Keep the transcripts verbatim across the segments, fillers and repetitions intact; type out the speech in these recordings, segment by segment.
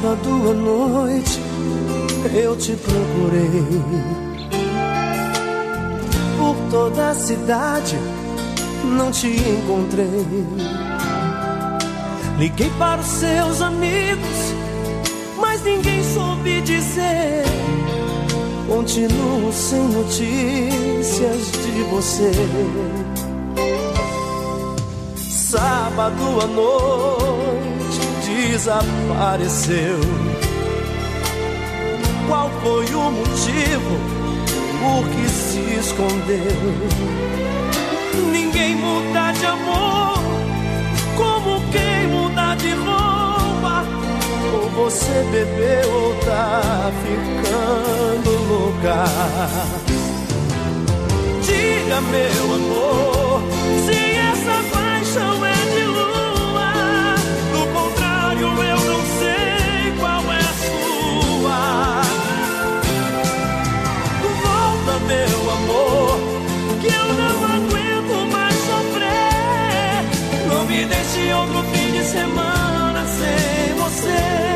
Sábado à noite eu te procurei por toda a cidade, não te encontrei. Liguei para os seus amigos, mas ninguém soube dizer. Continuo sem notícias de você. Sábado à noite desapareceu. Qual foi o motivo por que se escondeu? Ninguém muda de amor como quem muda de roupa. Ou você bebeu ou tá ficando louca. Diga, meu amor, se essa paixão é de lua. Do contrário, eu não sei qual é a sua. Volta, meu amor, que eu não aguento mais sofrer. Não me deixe outro fim de semana sem você.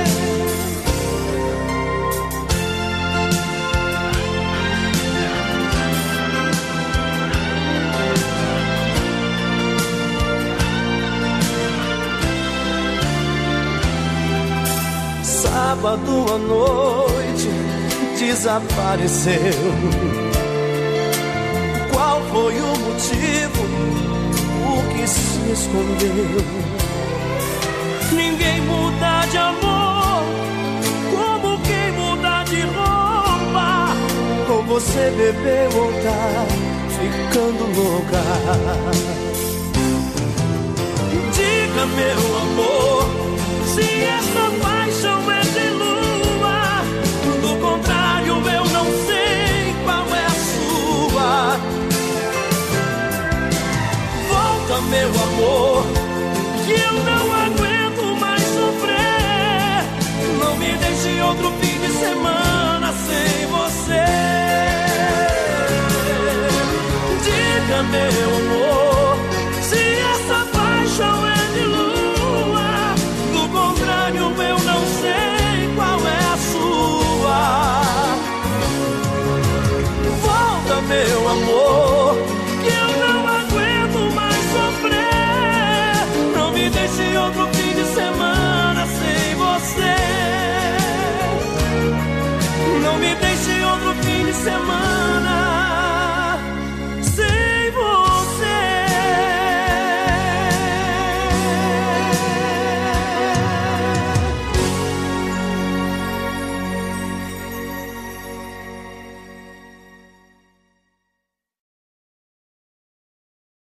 Sábado à noite desapareceu. Qual foi o motivo por que se escondeu? Ninguém muda de amor como quem muda de roupa. Ou você bebeu ou tá ficando louca. Diga, meu amor, se essa paixão é de lua. Do contrário, eu não sei qual é a sua. Volta, meu amor, que eu não aguento mais sofrer. Não me deixe outro fim de semana sem você.